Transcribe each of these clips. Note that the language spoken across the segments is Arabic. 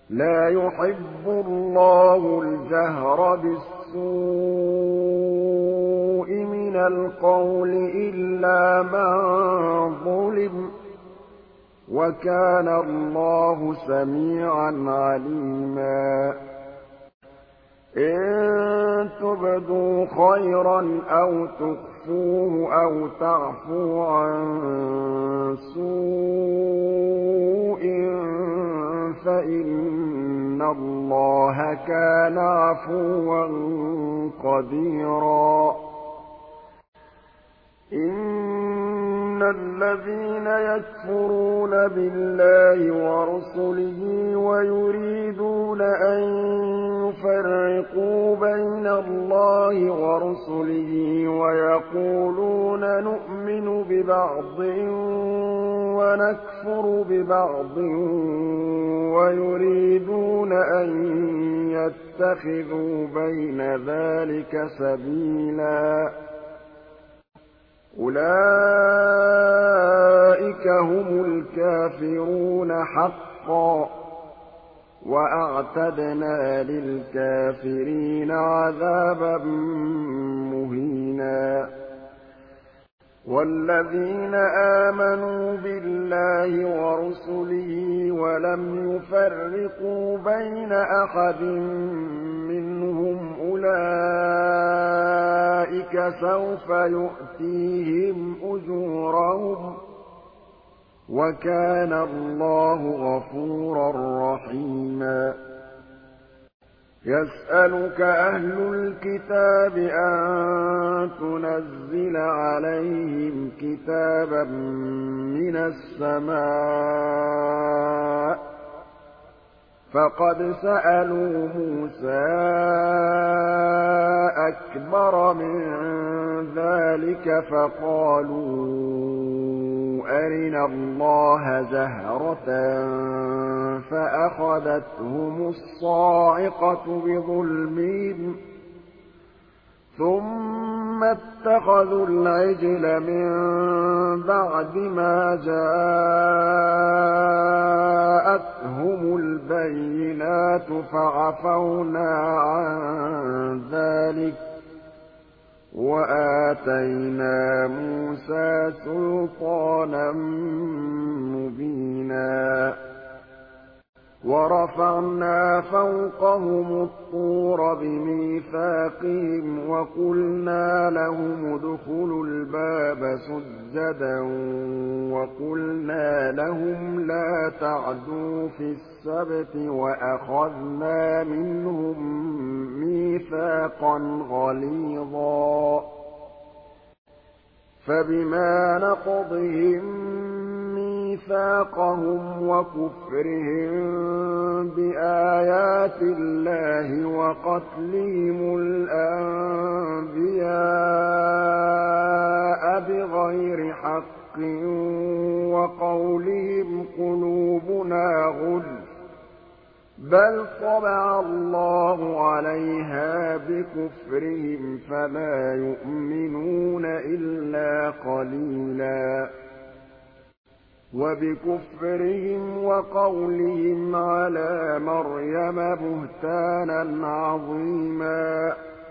لَا يُحِبُّ اللَّهُ الْجَهْرَ بِالسُّوءِ مِنَ الْقَوْلِ إِلَّا مَن ظُلِمَ ۚ وَكَانَ اللَّهُ سَمِيعًا عَلِيمًا إِن تُبْدُوا خَيْرًا أَوْ تُخْفُوهُ أَوْ تَعْفُوا عَن سُوءٍ فَإِنَّ اللَّهَ كَانَ عَفُوًّا قَدِيرًا إِنَّ الَّذِينَ يَكْفُرُونَ بِاللَّهِ وَرُسُلِهِ وَيُرِيدُونَ أَن يُفَرِّقُوا بَيْنَ اللَّهِ وَرُسُلِهِ وَيَقُولُونَ نُؤْمِنُ بِبَعْضٍ وَنَكْفُرُ بِبَعْضٍ وَيُرِيدُونَ أَن يَتَّخِذُوا بَيْنَ ذَٰلِكَ سَبِيلًا أُولَٰئِكَ هُمُ الْكَافِرُونَ حَقًّا ۚ وَأَعْتَدْنَا لِلْكَافِرِينَ عَذَابًا مُّهِينًا وَالَّذِينَ آمَنُوا بِاللَّهِ وَرُسُلِهِ وَلَمْ يُفَرِّقُوا بَيْنَ أَحَدٍ مِّنْهُمْ أُولَٰئِكَ سَوْفَ يُؤْتِيهِمْ أُجُورَهُمْ ۗ وَكَانَ اللَّهُ غَفُورًا رَّحِيمًا يَسْأَلُكَ أَهْلُ الْكِتَابِ أَن تُنَزِّلَ عَلَيْهِمْ كِتَابًا مِّنَ السَّمَاءِ ۚ فَقَدْ سَأَلُوا مُوسَىٰ أَكْبَرَ مِن ذَٰلِكَ فَقَالُوا أَرِنَا اللَّهَ جَهْرَةً فَأَخَذَتْهُمُ الصَّاعِقَةُ بِظُلْمِهِمْ ثُمَّ اتَّخَذُوا الْعِجْلَ مِن بَعْدِ مَا جَاءَتْهُمُ الْبَيِّنَاتُ فَعَفَوْنَا عَن ذَٰلِكَ ۚ وَآتَيْنَا مُوسَىٰ سُلْطَانًا مُّبِينًا وَرَفَعْنَا فَوْقَهُمُ الطُّورَ بِمِيثَاقِهِمْ وَقُلْنَا لَهُمُ ادْخُلُوا الْبَابَ سُجَّدًا وَقُلْنَا لَهُمْ لَا تَعْدُوا فِي السَّبْتِ وَأَخَذْنَا مِنْهُم مِّيثَاقًا غَلِيظًا فَبِمَا نَقْضِهِم مِّيثَاقَهُمْ وَكُفْرِهِم بِآيَاتِ اللَّهِ وَقَتْلِهِمُ الْأَنبِيَاءَ بِغَيْرِ حَقٍّ وَقَوْلِهِمْ قُلُوبُنَا غُلْفٌ ۚ بَلْ طَبَعَ اللَّهُ عَلَيْهَا بِكُفْرِهِمْ فَلَا يُؤْمِنُونَ إِلَّا قَلِيلًا وَبِكُفْرِهِمْ وَقَوْلِهِمْ عَلَىٰ مَرْيَمَ بُهْتَانًا عَظِيمًا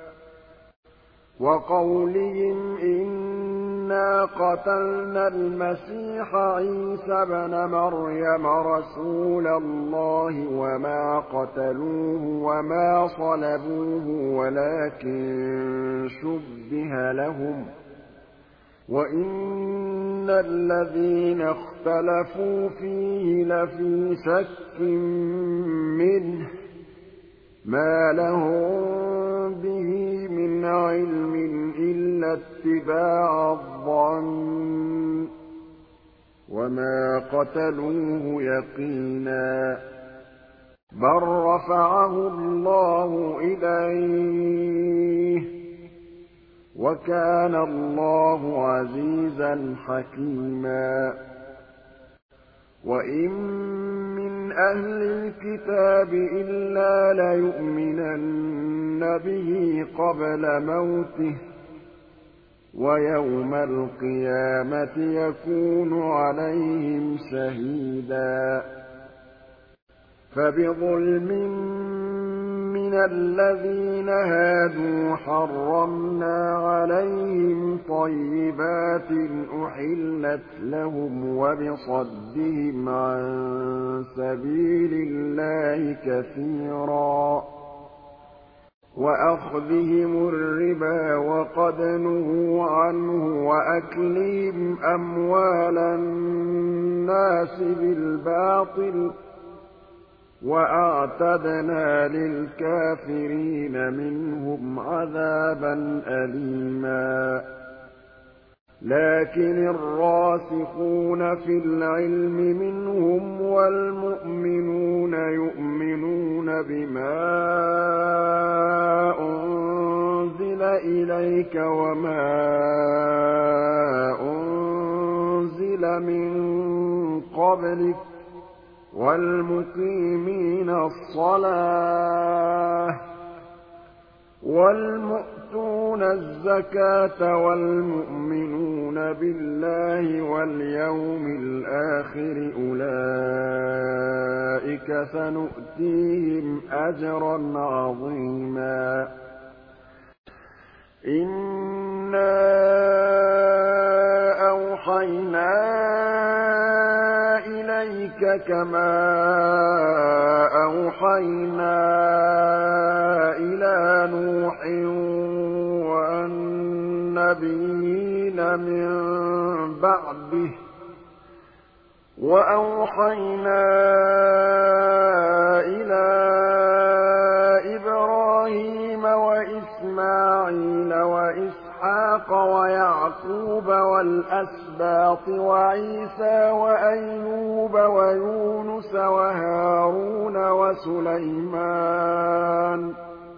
وَقَوْلِهِمْ إِنَّا قَتَلْنَا الْمَسِيحَ عِيسَى ابْنَ مَرْيَمَ رَسُولَ اللَّهِ وَمَا قَتَلُوهُ وَمَا صَلَبُوهُ وَلَٰكِن شُبِّهَ لَهُمْ ۚ وَإِنَّ الَّذِينَ اخْتَلَفُوا فِيهِ لَفِي شَكٍّ مِّنْهُ ۚ مَا لَهُم بِهِ مِنْ عِلْمٍ إِلَّا اتِّبَاعَ الظَّنِّ ۚ وَمَا قَتَلُوهُ يَقِينًا بَل رَّفَعَهُ اللَّهُ إِلَيْهِ ۚ وَكَانَ اللَّهُ عَزِيزًا حَكِيمًا وَإِن مِّنْ أَهْلِ الْكِتَابِ إِلَّا لَيُؤْمِنَنَّ بِهِ قَبْلَ مَوْتِهِ ۖ وَيَوْمَ الْقِيَامَةِ يَكُونُ عَلَيْهِمْ شَهِيدًا فَبِظُلْمٍ مِّنَ الَّذِينَ هَادُوا حَرَّمْنَا عَلَيْهِمْ طَيِّبَاتٍ أُحِلَّتْ لَهُمْ وَبِصَدِّهِمْ عَن سَبِيلِ اللَّهِ كَثِيرًا وَأَخْذِهِمُ الرِّبَا وَقَدْ نُهُوا عَنْهُ وَأَكْلِهِمْ أَمْوَالَ النَّاسِ بِالْبَاطِلِ ۚ وَأَعْتَدْنَا لِلْكَافِرِينَ مِنْهُمْ عَذَابًا أَلِيمًا لَّكِنِ الرَّاسِخُونَ فِي الْعِلْمِ مِنْهُمْ وَالْمُؤْمِنُونَ يُؤْمِنُونَ بِمَا أُنزِلَ إِلَيْكَ وَمَا أُنزِلَ مِن قَبْلِكَ وَالْمُقِيمِينَ الصَّلَاةَ وَالْمُؤْتُونَ الزَّكَاةَ وَالْمُؤْمِنُونَ بِاللَّهِ وَالْيَوْمِ الْآخِرِ أُولَٰئِكَ سَنُؤْتِيهِمْ أَجْرًا عَظِيمًا إِنَّا أَوْحَيْنَا إِلَيْكَ كَمَا أَوْحَيْنَا إِلَىٰ نُوحٍ وَالنَّبِيِّينَ مِن بَعْدِهِ ۚ وَأَوْحَيْنَا إِلَىٰ إِبْرَاهِيمَ وَإِسْمَاعِيلَ وَإِسْحَاقَ وَيَعْقُوبَ وَالْأَسْبَاطِ وَعِيسَىٰ وَأَيُّوبَ وَيُونُسَ وَهَارُونَ وَسُلَيْمَانَ ۚ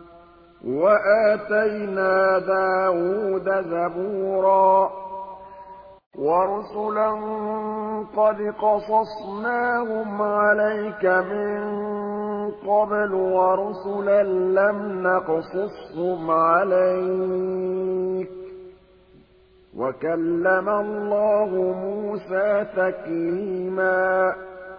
وَآتَيْنَا دَاوُودَ زَبُورًا وَرُسُلًا قَدْ قَصَصْنَاهُمْ عَلَيْكَ مِن قَبْلُ وَرُسُلًا لَّمْ نَقْصُصْهُمْ عَلَيْكَ ۚ وَكَلَّمَ اللَّهُ مُوسَىٰ تَكْلِيمًا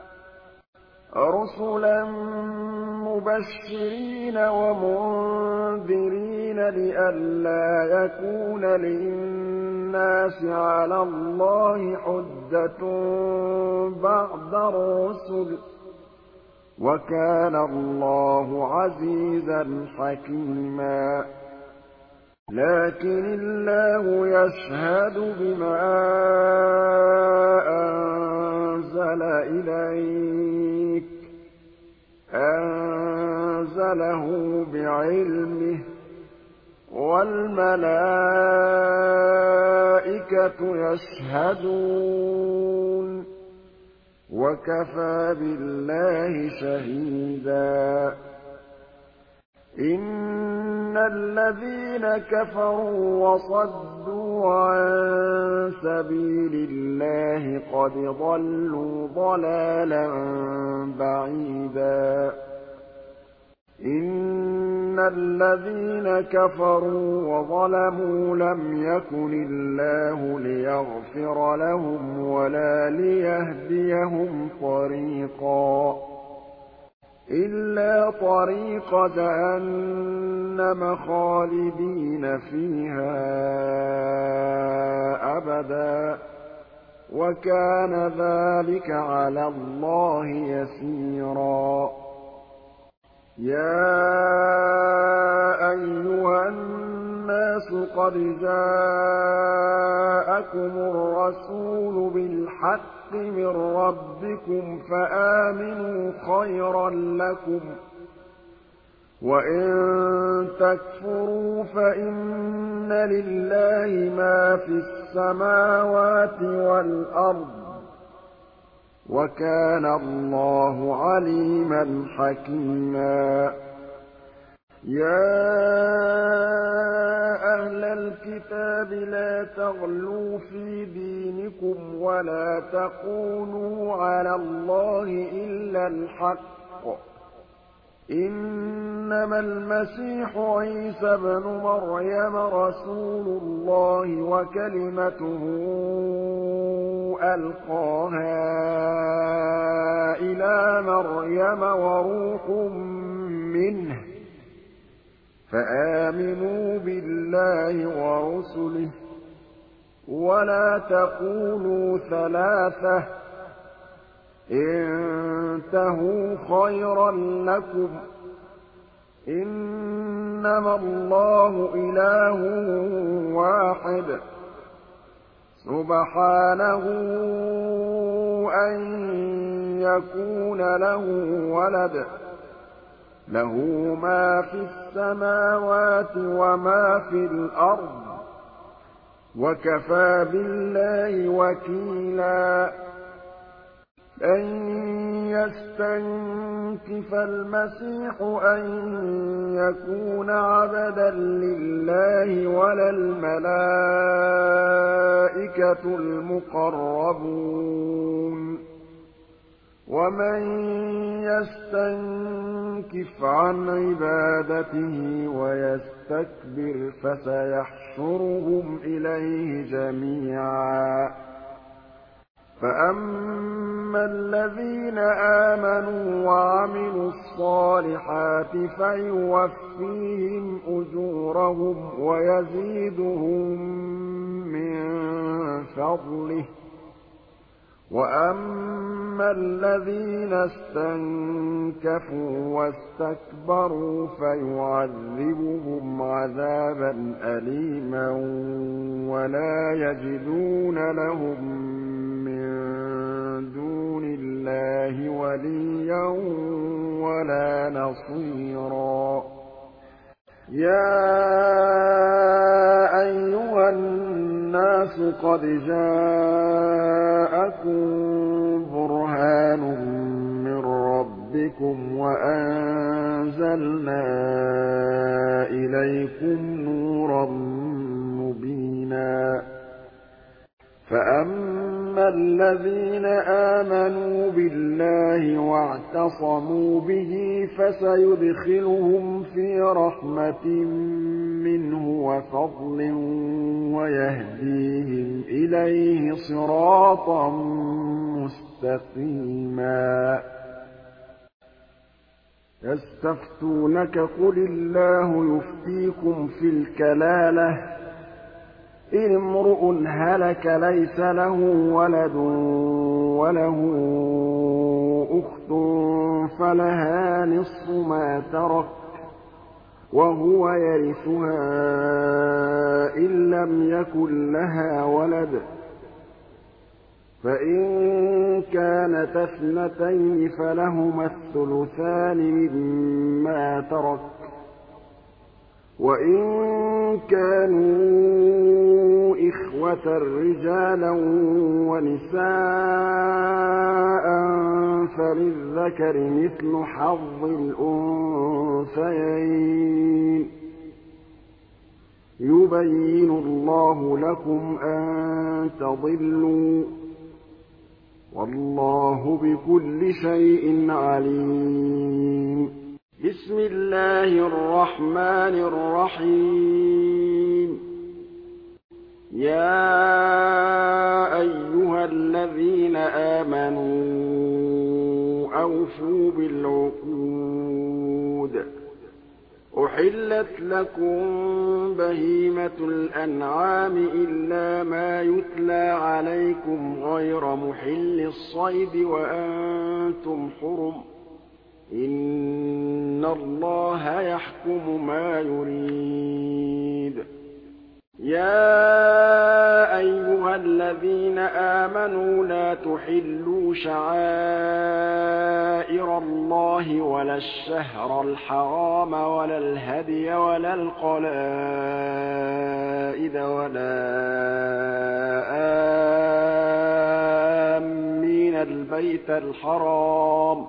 رُّسُلًا مُّبَشِّرِينَ وَمُنذِرِينَ لِئَلَّا يَكُونَ لِلنَّاسِ عَلَى اللَّهِ حُجَّةٌ بَعْدَ الرُّسُلِ ۚ وَكَانَ اللَّهُ عَزِيزًا حَكِيمًا لَّكِنِ اللَّهُ يَشْهَدُ بِمَا أَنزَلَ إِلَيْكَ ۖ أَنزَلَهُ بِعِلْمِهِ ۖ وَالْمَلَائِكَةُ يَشْهَدُونَ ۚ وَكَفَىٰ بِاللَّهِ شَهِيدًا إِنَّ الَّذِينَ كَفَرُوا وَصَدُّوا عَن سَبِيلِ اللَّهِ قَدْ ضَلُّوا ضَلَالًا بَعِيدًا إِنَّ الَّذِينَ كَفَرُوا وَظَلَمُوا لَمْ يَكُنِ اللَّهُ لِيَغْفِرَ لَهُمْ وَلَا لِيَهْدِيَهُمْ طَرِيقًا إِلَّا طَرِيقَ جَهَنَّمَ خَالِدِينَ فِيهَا أَبَدًا ۚ وَكَانَ ذَٰلِكَ عَلَى اللَّهِ يَسِيرًا يَا أَيُّهَا النَّاسُ قَدْ جَاءَكُمُ الرَّسُولُ بِالْحَقِّ مِن رَّبِّكُمْ فَآمِنُوا خَيْرًا لَّكُمْ ۚ وَإِن تَكْفُرُوا فَإِنَّ لِلَّهِ مَا فِي السَّمَاوَاتِ وَالْأَرْضِ ۚ وَكَانَ اللَّهُ عَلِيمًا حَكِيمًا يَا أَهْلَ الْكِتَابِ لَا تَغْلُوا فِي دِينِكُمْ وَلَا تَقُولُوا عَلَى اللَّهِ إِلَّا الْحَقَّ ۚ إنما المسيح عيسى ابن مريم رسول الله وكلمته ألقاها إلى مريم وروح منه فآمنوا بالله ورسله ولا تقولوا ثلاثة انتهوا خيرا لكم إنما الله إله واحد سبحانه أن يكون له ولد له ما في السماوات وما في الأرض وكفى بالله وكيلا أن يستنكف المسيح أن يكون عبدا لله ولا الملائكة المقربون ومن يستنكف عن عبادته ويستكبر فسيحشرهم إليه جميعا فأما الذين آمنوا وعملوا الصالحات فيوفيهم أجورهم ويزيدهم من فضله وأما الذين استنكفوا واستكبروا فيعذبهم عذابا أليما ولا يجدون لهم من دون الله وليا ولا نصيرا يا أيها الناس قد جاءكم برهان من ربكم وأنزلنا إليكم نورا مبينا فأما الذين آمنوا بالله واعتصموا به فسيدخلهم في رحمة منه وفضل ويهديهم إليه صراطا مستقيما يستفتونك قل الله يفتيكم في الكلالة إن امرؤ هلك ليس له ولد وله أخت فلها نصف ما ترك وهو يرثها إن لم يكن لها ولد فإن كانت اثنتين فلهما الثلثان مما ترك وإن كانوا إخوة رجالا ونساء فللذكر مثل حظ الأنثيين يبين الله لكم أن تضلوا والله بكل شيء عليم بسم الله الرحمن الرحيم يا أيها الذين آمنوا أوفوا بالعقود أحلت لكم بهيمة الأنعام إلا ما يتلى عليكم غير محل الصيد وأنتم حرم إن الله يحكم ما يريد يا أيها الذين آمنوا لا تحلوا شعائر الله ولا الشهر الحرام ولا الهدي ولا القلائد ولا آمين البيت الحرام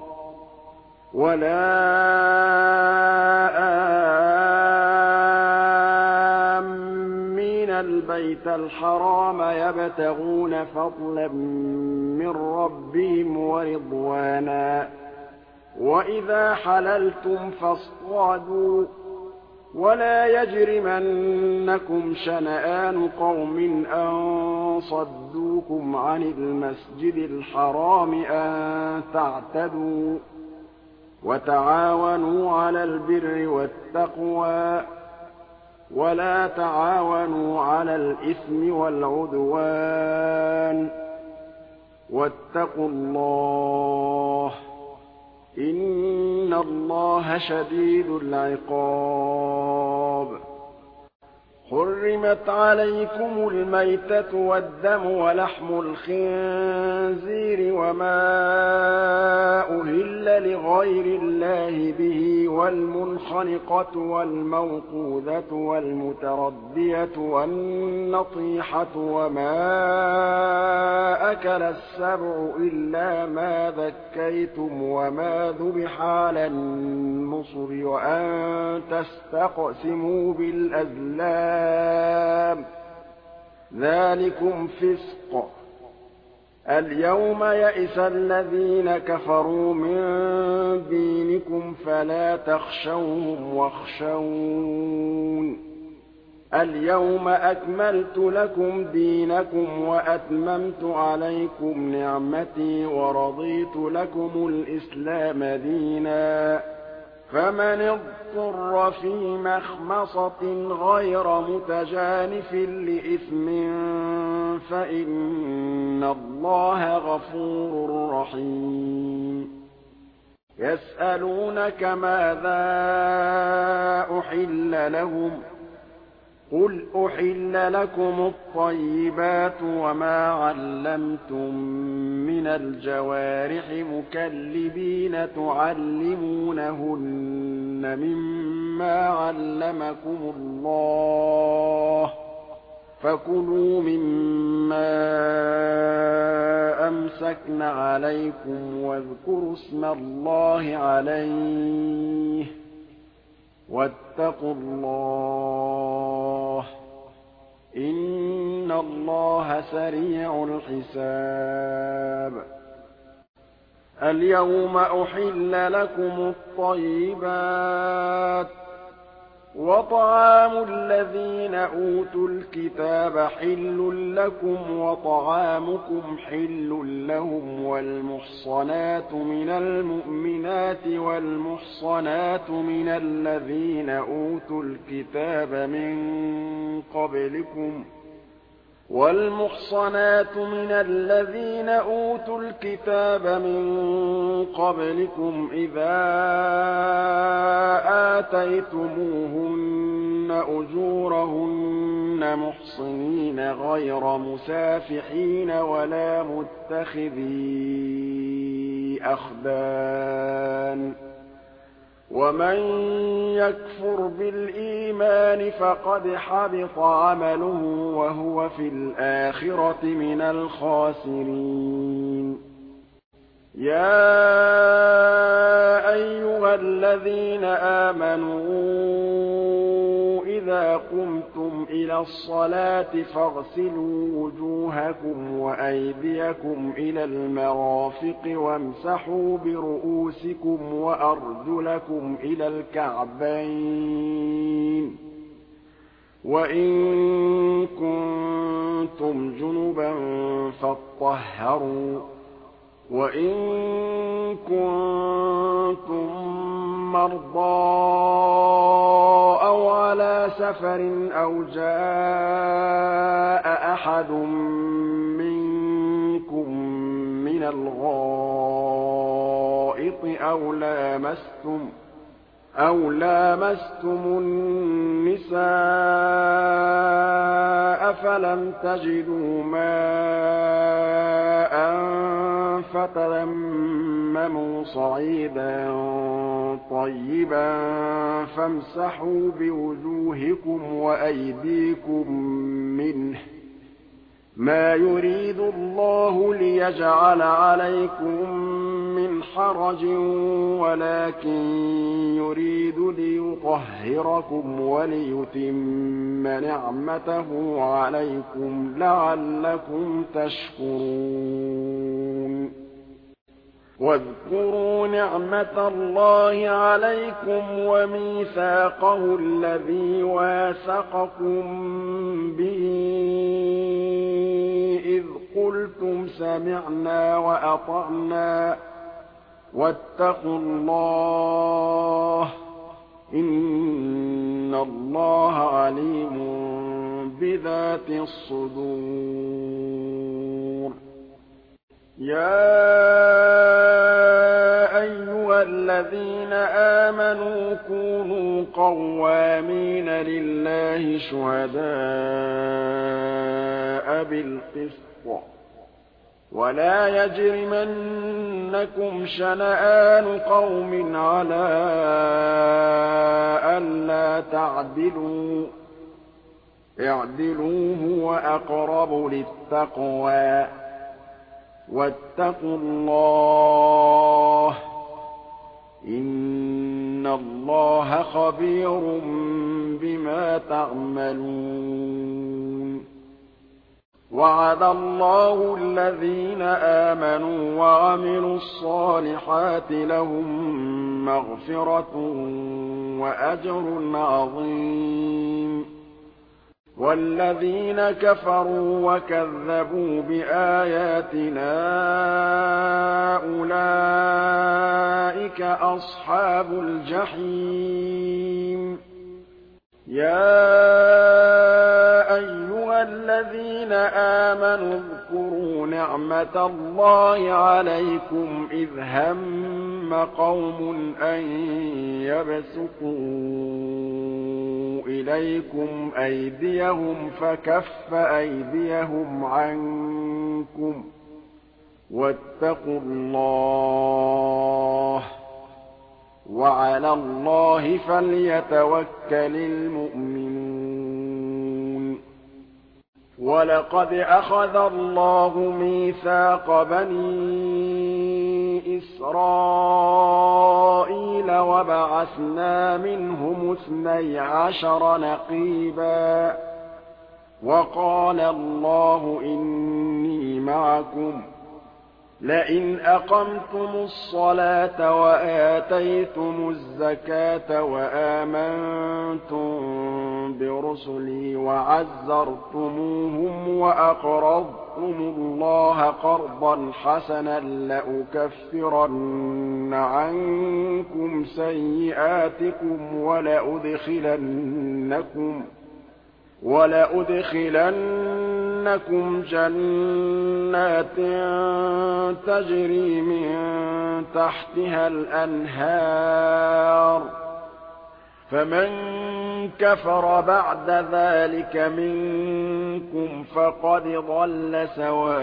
البيت الحرام يبتغون فضلا من ربهم ورضوانا وَإِذَا حَلَلْتُمْ فَاصْطَادُوا ۖ وَلَا يَجْرِمَنَّكُمْ شَنَآنُ قَوْمٍ أَن صَدُّوكُمْ عَنِ الْمَسْجِدِ الْحَرَامِ أَن تَعْتَدُوا ۘ وَتَعَاوَنُوا عَلَى الْبِرِّ وَالتَّقْوَىٰ ۖ وَلَا تَعَاوَنُوا عَلَى الْإِثْمِ وَالْعُدْوَانِ ۚ وَاتَّقُوا اللَّهَ ۖ إِنَّ اللَّهَ شَدِيدُ الْعِقَابِ. حُرِّمَتْ عَلَيْكُمُ الْمَيْتَةُ وَالدَّمُ وَلَحْمُ الْخِنزِيرِ وَمَا أُهِلَّ لِغَيْرِ اللَّهِ بِهِ وَالْمُنْخَنِقَةُ وَالْمَوْقُوذَةُ وَالْمُتَرَدِّيَةُ وَالنَّطِيحَةُ وَمَا أَكَلَ السَّبُعُ إِلَّا مَا ذَكَّيْتُمْ وَمَا ذُبِحَ عَلَى النُّصُبِ وَأَن تَسْتَقْسِمُوا بِالْأَزْلَامِ ۚ ذَٰلِكُمْ فِسْقٌ ۗ الْيَوْمَ يَئِسَ الَّذِينَ كَفَرُوا مِن دِينِكُمْ فَلَا تَخْشَوْهُمْ وَاخْشَوْنِ ۚ الْيَوْمَ أَكْمَلْتُ لَكُمْ دِينَكُمْ وَأَتْمَمْتُ عَلَيْكُمْ نِعْمَتِي وَرَضِيتُ لَكُمُ الْإِسْلَامَ دِينًا ۚ فَمَنِ اضْطُرَّ فِي مَخْمَصَةٍ غَيْرَ مُتَجَانِفٍ لِّإِثْمٍ فَإِنَّ اللَّهَ غَفُورٌ رَّحِيمٌ. يَسْأَلُونَكَ مَاذَا أُحِلَّ لَهُمْ ۖ قُلْ أُحِلَّ لَكُمُ الطَّيِّبَاتُ وَمَا عَلَّمْتُم مِّنَ الْجَوَارِحِ مُكَلِّبِينَ تُعَلِّمُونَهُنَّ مِمَّا عَلَّمَكُمُ اللَّهُ ۖ فَكُلُوا مِمَّا أَمْسَكْنَ عَلَيْكُمْ وَاذْكُرُوا اسْمَ اللَّهِ عَلَيْهِ ۖ وَاتَّقُوا اللَّهَ ۖ إِنَّ اللَّهَ سَرِيعُ الْحِسَابِ. الْيَوْمَ أُحِلَّ لَكُمُ الطَّيِّبَاتُ ۖ وَطَعَامُ الَّذِينَ أُوتُوا الْكِتَابَ حِلٌّ لَّكُمْ وَطَعَامُكُمْ حِلٌّ لَّهُمْ ۖ وَالْمُحْصَنَاتُ مِنَ الْمُؤْمِنَاتِ وَالْمُحْصَنَاتُ مِنَ الَّذِينَ أُوتُوا الْكِتَابَ مِن قَبْلِكُمْ إِذَا آتَيْتُمُوهُنَّ أُجُورَهُنَّ مُحْصِنِينَ غَيْرَ مُسَافِحِينَ وَلَا مُتَّخِذِي أَخْدَانٍ ۗ وَمَن يَكْفُرْ بِالْإِيمَانِ فَقَدْ حَبِطَ عَمَلُهُ وَهُوَ في الْآخِرَةِ مِنَ الْخَاسِرِينَ. يَا أَيُّهَا الَّذِينَ آمَنُوا إِذَا قُمْتُمْ إِلَى الصَّلَاةِ فَاغْسِلُوا وُجُوهَكُمْ وَأَيْدِيَكُمْ إِلَى الْمَرَافِقِ وَامْسَحُوا بِرُءُوسِكُمْ وَأَرْجُلَكُمْ إِلَى الْكَعْبَيْنِ ۚ وَإِن كُنتُمْ جُنُبًا فَاطَّهَّرُوا ۚ وَإِن كُنتُم مَّرْضَىٰ أَوْ عَلَىٰ سَفَرٍ أَوْ جَاءَ أَحَدٌ مِّنكُم مِّنَ الْغَائِطِ أَوْ لَامَسْتُمُ النِّسَاءَ فَلَمْ تَجِدُوا مَاءً فَتَيَمَّمُوا صَعِيدًا طَيِّبًا فَامْسَحُوا بِوُجُوهِكُمْ وَأَيْدِيكُم مِّنْهُ ۚ مَا يُرِيدُ اللَّهُ لِيَجْعَلَ عَلَيْكُم مِّنْ حَرَجٍ وَلَٰكِن يُرِيدُ لِيُطَهِّرَكُمْ وَلِيُتِمَّ نِعْمَتَهُ عَلَيْكُمْ لَعَلَّكُمْ تَشْكُرُونَ. واذكروا نعمة الله عليكم وميثاقه الذي واثقكم به إذ قلتم سمعنا وأطعنا واتقوا الله إن الله عليم بذات الصدور. يا أيها الذين آمنوا كونوا قوامين لله شهداء بالقسط ولا يجرمنكم شنآن قوم على ألا تعدلوا اعدلوا هو أقرب للتقوى واتقوا الله إن الله خبير بما تعملون. وعد الله الذين آمنوا وعملوا الصالحات لهم مغفرة وأجر عظيم. والذين كفروا وكذبوا بآياتنا أولئك أصحاب الجحيم. يا أيها الذين آمنوا اذكروا نعمة الله عليكم إذ هم قوم أن يبسطوا إليكم أيديهم فكف أيديهم عنكم واتقوا الله وعلى الله فليتوكل المؤمنون. ولقد أخذ الله ميثاق بني إسرائيل وبعثنا منهم 12 نقيبا وقال الله إني معكم لئن أقمتم الصلاة وآتيتم الزكاة وآمنتم برسلي وعزرتموهم وأقرضتم الله قرضا حسنا لأكفرن عنكم سيئاتكم ولأدخلنكم جنات تجري من تحتها الأنهار فمن كفر بعد ذلك منكم فقد ضل سواء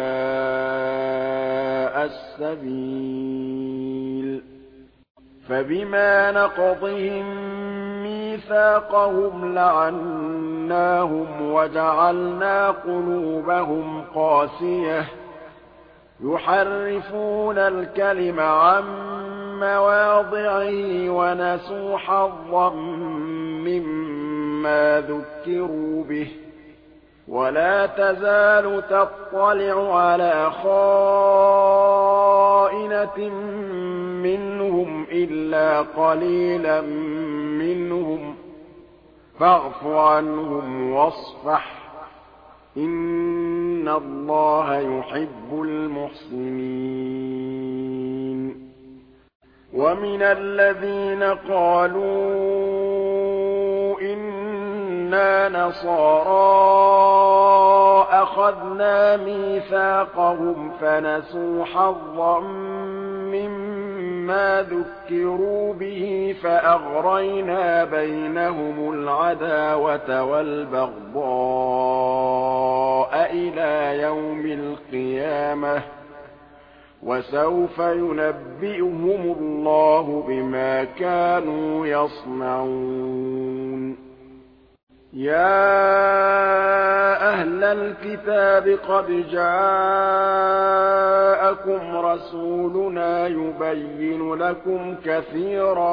السبيل. فبما نقضهم ميثاقهم لعناهم وجعلنا قلوبهم قاسية يحرفون الكلم عن مواضعه ونسوا حظا مما ذكروا به ولا تزال تطلع على خائنة منهم إلا قليلا منهم فاعف عنهم واصفح إن الله يحب المحسنين. ومن الذين قالوا إنا نصارى أخذنا ميثاقهم فنسوا حظا مما ذكروا به فأغرينا بينهم العداوة والبغضاء إلى يوم القيامة وسوف ينبئهم الله بما كانوا يصنعون. يا أهل الكتاب قد جاءكم رسولنا يبين لكم كثيرا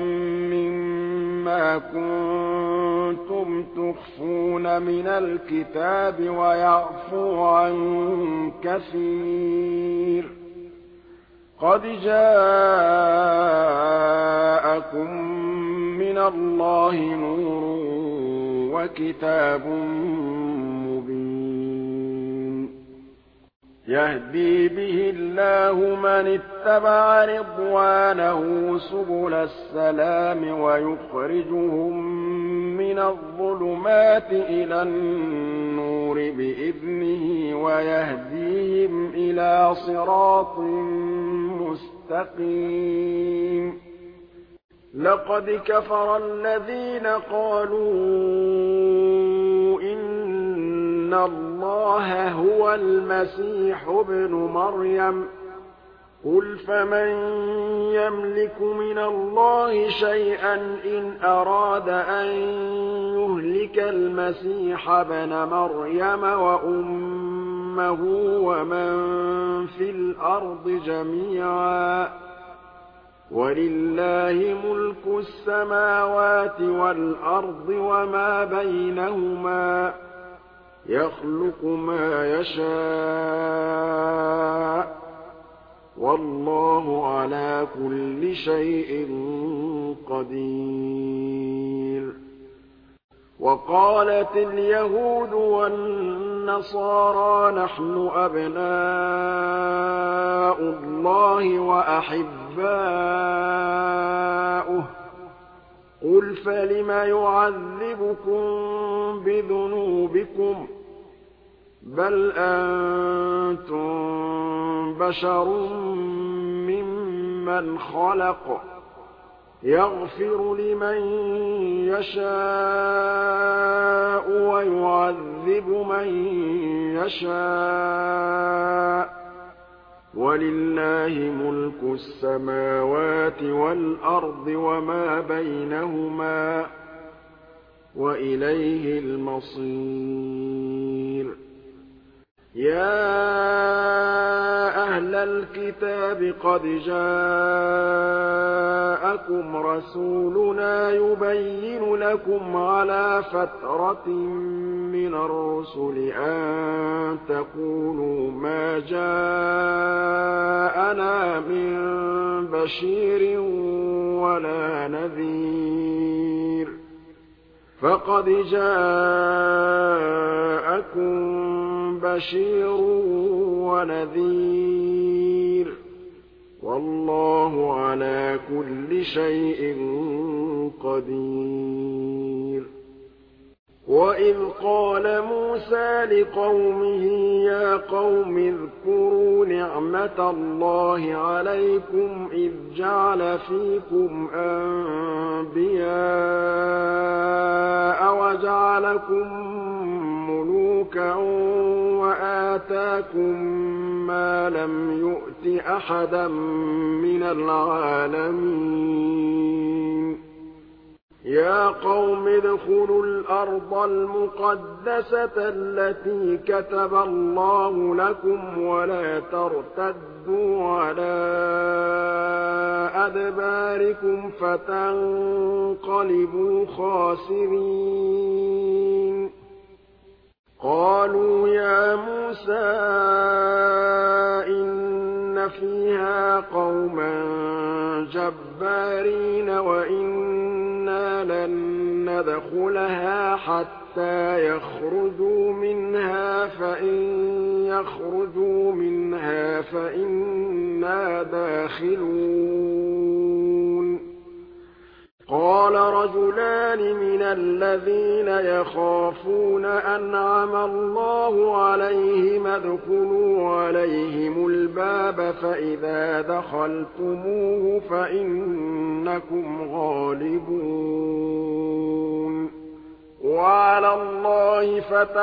مما كنتم تخفون من الكتاب ويعفو عن كثير. قَدْ جَاءَكُم مِّنَ اللَّهِ نُورٌ وَكِتَابٌ مُّبِينٌ يَهْدِي بِهِ اللَّهُ مَنِ اتَّبَعَ رِضْوَانَهُ سُبُلَ السَّلَامِ وَيُخْرِجُهُم مِّنَ الظُّلُمَاتِ إِلَى النُّورِ بِإِذْنِهِ وَيَهْدِيهِمْ إِلَىٰ صِرَاطٍ مُّسْتَقِيمٍ لَقَدْ كَفَرَ الَّذِينَ قَالُوا إِنَّ اللَّهَ هُوَ الْمَسِيحُ ابْنُ مَرْيَمَ قُلْ فَمَن يَمْلِكُ مِنَ اللَّهِ شَيْئًا إِنْ أَرَادَ أَن يُهْلِكَ الْمَسِيحَ ابْنَ مَرْيَمَ وَأُمَّهُ وَمَن فِي الْأَرْضِ جَمِيعًا ۗ وَلِلَّهِ مُلْكُ السَّمَاوَاتِ وَالْأَرْضِ وَمَا بَيْنَهُمَا ۚ يَخْلُقُ مَا يَشَاءُ ۚ وَاللَّهُ عَلَىٰ كُلِّ شَيْءٍ قَدِيرٌ وَقَالَتِ الْيَهُودُ وَالنَّصَارَىٰ نَحْنُ أَبْنَاءُ اللَّهِ وَأَحِبَّاؤُهُ ۚ قُلْ فَلِمَ يُعَذِّبُكُم بِذُنُوبِكُم ۖ بَلْ أَنتُم بَشَرٌ مِّمَّنْ خَلَقَ ۚ يَغْفِرُ لِمَن يَشَاءُ وَيُعَذِّبُ مَن يَشَاءُ ۚ وَلِلَّهِ مُلْكُ السَّمَاوَاتِ وَالْأَرْضِ وَمَا بَيْنَهُمَا ۚ وَإِلَيْهِ الْمَصِيرُ يَا أَهْلَ الْكِتَابِ قَدْ جَاءَكُمْ رَسُولُنَا يُبَيِّنُ لَكُمْ عَلَىٰ فَتْرَةٍ مِّنَ الرُّسُلِ أَن تَقُولُوا مَا جَاءَنَا مِن بَشِيرٍ وَلَا نَذِيرٍ ۖ فَقَدْ جَاءَكُم بَشِيرٌ وَنَذِيرٌ ۗ وَاللَّهُ عَلَىٰ كُلِّ شَيْءٍ قَدِيرٌ وَإِذْ قَالَ مُوسَىٰ لِقَوْمِهِ يَا قَوْمِ اذْكُرُوا نِعْمَةَ اللَّهِ عَلَيْكُمْ إِذْ جَعَلَ فِيكُمْ أَنبِيَاءَ وَجَعَلَكُم مُّلُوكًا وَآتَاكُم مَّا لَمْ يُؤْتِ أَحَدًا مِّنَ الْعَالَمِينَ يَا قَوْمِ ادْخُلُوا الْأَرْضَ الْمُقَدَّسَةَ الَّتِي كَتَبَ اللَّهُ لَكُمْ وَلَا تَرْتَدُّوا عَلَىٰ أَدْبَارِكُمْ فَتَنقَلِبُوا خَاسِرِينَ قَالُوا يَا مُوسَىٰ إِنَّ فِيهَا قَوْمًا جَبَّارِينَ وَإِنَّا لَن نَّدْخُلَهَا حَتَّىٰ يَخْرُجُوا مِنْهَا فَإِن يَخْرُجُوا مِنْهَا فَإِنَّا دَاخِلُونَ قَالَ رَجُلَانِ مِنَ الَّذِينَ يَخَافُونَ أَنْعَمَ اللَّهُ عَلَيْهِمْ ادْخُلُوا عَلَيْهِمُ الْبَابَ فَإِذَا دَخَلْتُمُوهُ فَإِنَّكُمْ غَالِبُونَ وَعَلَى اللَّهِ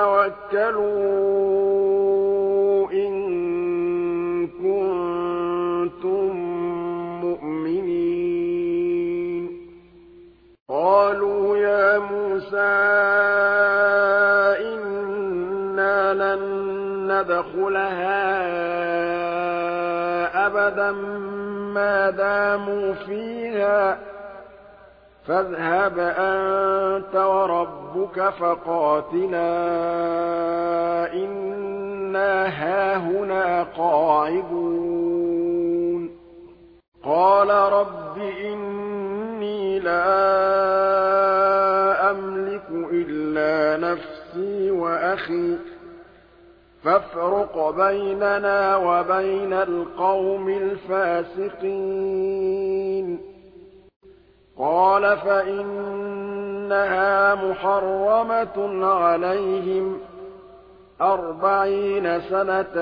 فَتَوَكَّلُوا إِن كُنتُم مُّؤْمِنِينَ قَالُوا يَا مُوسَىٰ إِنَّا لَن نَّدْخُلَهَا أَبَدًا مَّا دَامُوا فِيهَا فَاذْهَبْ أَنتَ وَرَبُّكَ فَقَاتِلَا إِنَّا هَاهُنَا قَاعِدُونَ قَالَ رَبِّ إِنِّي لَا أَمْلِكُ إِلَّا نَفْسِي وَأَخِي فَافْرُقْ بَيْنَنَا وَبَيْنَ الْقَوْمِ الْفَاسِقِينَ قَالَ فَإِنَّهَا مُحَرَّمَةٌ عَلَيْهِمْ 40 سَنَةً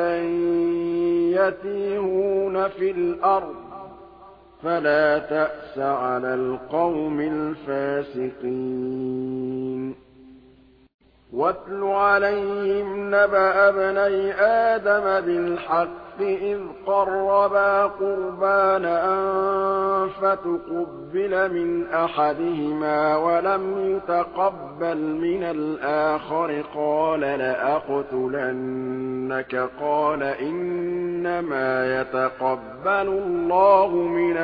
يَتِيهُونَ فِي الْأَرْضِ فَلَا تَأْسَ عَلَى الْقَوْمِ الْفَاسِقِينَ وَاتْلُ عَلَيْهِمْ نَبَأَ ابْنَيْ آدَمَ بِالْحَقِّ إِذْ قَرَّبَا قُرْبَانًا فَتُقُبِّلَ مِنْ أَحَدِهِمَا وَلَمْ يُتَقَبَّلْ مِنَ الْآخَرِ قَالَ لَأَقْتُلَنَّكَ قَالَ إِنَّمَا يَتَقَبَّلُ اللَّهُ مِنَ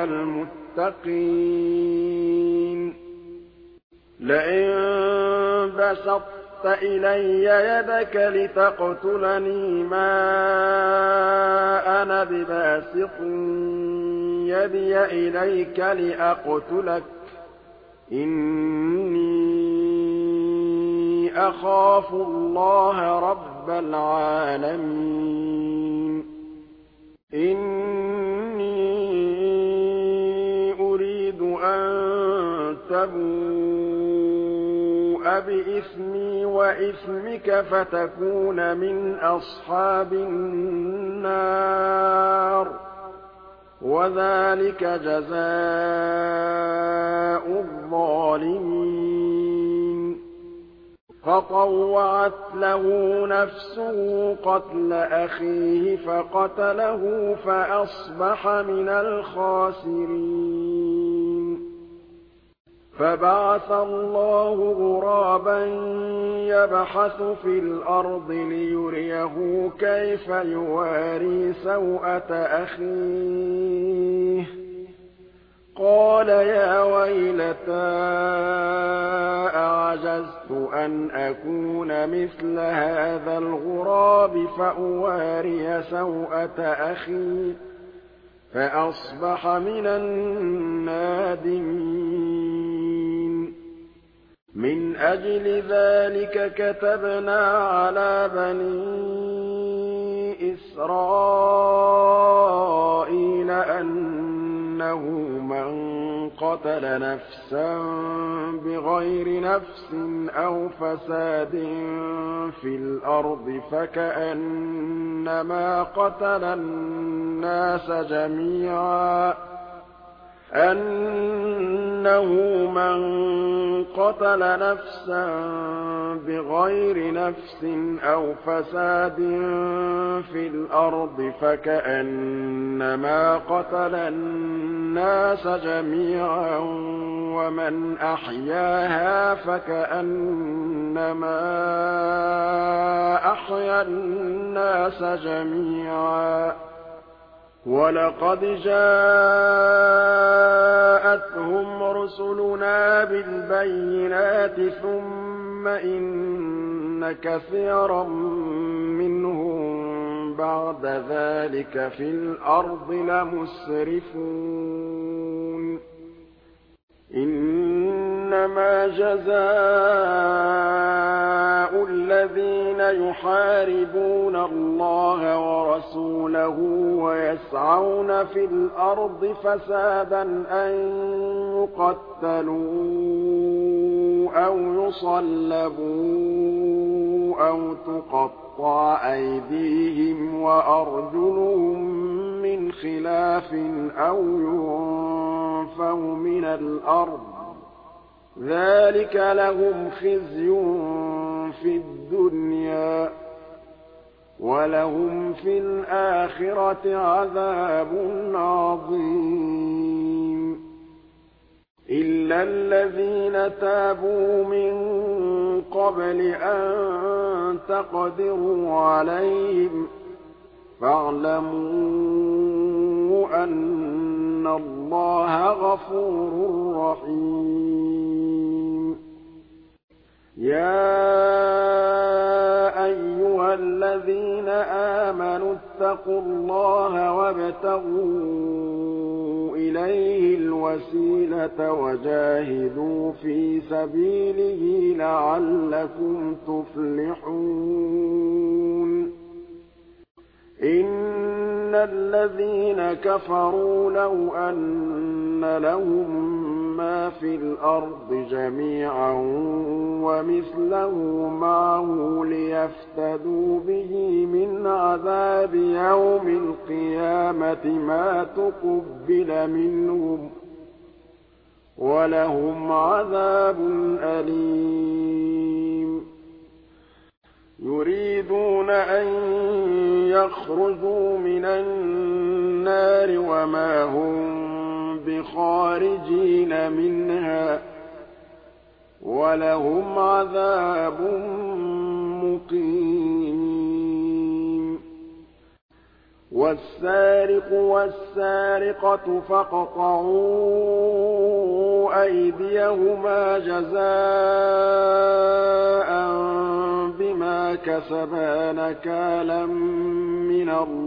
الْمُتَّقِينَ لَئِن بَسَطتَ إِلَيَّ يَدَكَ لِتَقْتُلَنِي مَا أَنَا بِبَاسِطٍ يَدِيَ إِلَيْكَ لِأَقْتُلَكَ إِنِّي أَخَافُ اللَّهَ رَبَّ الْعَالَمِينَ إِنِّي أُرِيدُ أَن تَبُوءَ بِإِثْمِي وَإِثْمِكَ فَتَكُونَ مِنْ أَصْحَابِ النَّارِ ۚ وَذَٰلِكَ جَزَاءُ الظَّالِمِينَ فَطَوَّعَتْ لَهُ نَفْسُهُ قَتْلَ أَخِيهِ فَقَتَلَهُ فَأَصْبَحَ مِنَ الْخَاسِرِينَ فَبَعَثَ اللَّهُ غُرَابًا يَبْحَثُ فِي الْأَرْضِ لِيُرِيَهُ كَيْفَ يُوَارِي سَوْءَةَ أَخِيهِ ۚ قَالَ يَا وَيْلَتَا أَعَجَزْتُ أَنْ أَكُونَ مِثْلَ هَٰذَا الْغُرَابِ فَأُوَارِيَ سَوْءَةَ أَخِي ۖ فَأَصْبَحَ مِنَ النَّادِمِينَ مِنْ أَجْلِ ذَٰلِكَ كَتَبْنَا عَلَىٰ بَنِي إِسْرَائِيلَ أَنَّهُ مَن قَتَلَ نَفْسًا بِغَيْرِ نَفْسٍ أَوْ فَسَادٍ فِي الْأَرْضِ فَكَأَنَّمَا قَتَلَ النَّاسَ جَمِيعًا أَنَّهُ مَن قَتَلَ نَفْسًا بِغَيْرِ نَفْسٍ أَوْ فَسَادٍ فِي الْأَرْضِ فَكَأَنَّمَا قَتَلَ النَّاسَ جَمِيعًا وَمَنْ أَحْيَاهَا فَكَأَنَّمَا أَحْيَا النَّاسَ جَمِيعًا ۚ وَلَقَدْ جَاءَتْهُمْ رُسُلُنَا بِالْبَيِّنَاتِ ثُمَّ إِنَّ كَثِيرًا مِّنْهُم بَعْدَ ذَٰلِكَ فِي الْأَرْضِ لَمُسْرِفُونَ إِنَّمَا جَزَاءُ الَّذِينَ يُحَارِبُونَ اللَّهَ وَرَسُولَهُ وَيَسْعَوْنَ فِي الْأَرْضِ فَسَادًا أَن يُقَتَّلُوا أَوْ يُصَلَّبُوا أَوْ تُقَطَّعَ أَيْدِيهِمْ وَأَرْجُلُهُم مِّنْ خِلَافٍ أَوْ يُنفَوْا مِنَ الْأَرْضِ ۚ ذَٰلِكَ لَهُمْ خِزْيٌ فِي الدُّنْيَا ۖ وَلَهُمْ فِي الْآخِرَةِ عَذَابٌ عَظِيمٌ إِلَّا الَّذِينَ تَابُوا مِن قَبْلِ أَن تَقْدِرُوا عَلَيْهِمْ فَاعْلَمُوا أَنَّ اللَّهَ غَفُورٌ رَّحِيمٌ يَا أَيُّهَا الَّذِينَ آمَنُوا اتَّقُوا اللَّهَ وَابْتَغُوا إِلَيْهِ الْوَسِيلَةَ وَجَاهِدُوا فِي سَبِيلِهِ لَعَلَّكُمْ تُفْلِحُونَ إِنَّ الَّذِينَ كَفَرُوا لَوْ أَنَّ لَهُم مَّا فِي الْأَرْضِ جَمِيعًا وَمِثْلَهُ مَعَهُ لِيَفْتَدُوا بِهِ مِنْ عَذَابِ يَوْمِ الْقِيَامَةِ مَا تُقُبِّلَ مِنْهُمْ وَلَهُمْ عَذَابٌ أَلِيمٌ يُرِيدُونَ أَن يَخْرُجُوا مِنَ النَّارِ وَمَا هُم بِخَارِجِينَ مِنْهَا وَلَهُمْ عَذَابٌ مُّقِيمٌ وَالسَّارِقُ وَالسَّارِقَةُ فَاقْطَعُوا أَيْدِيَهُمَا جَزَاءً بِمَا كَسَبَا نَكَالًا مِّنَ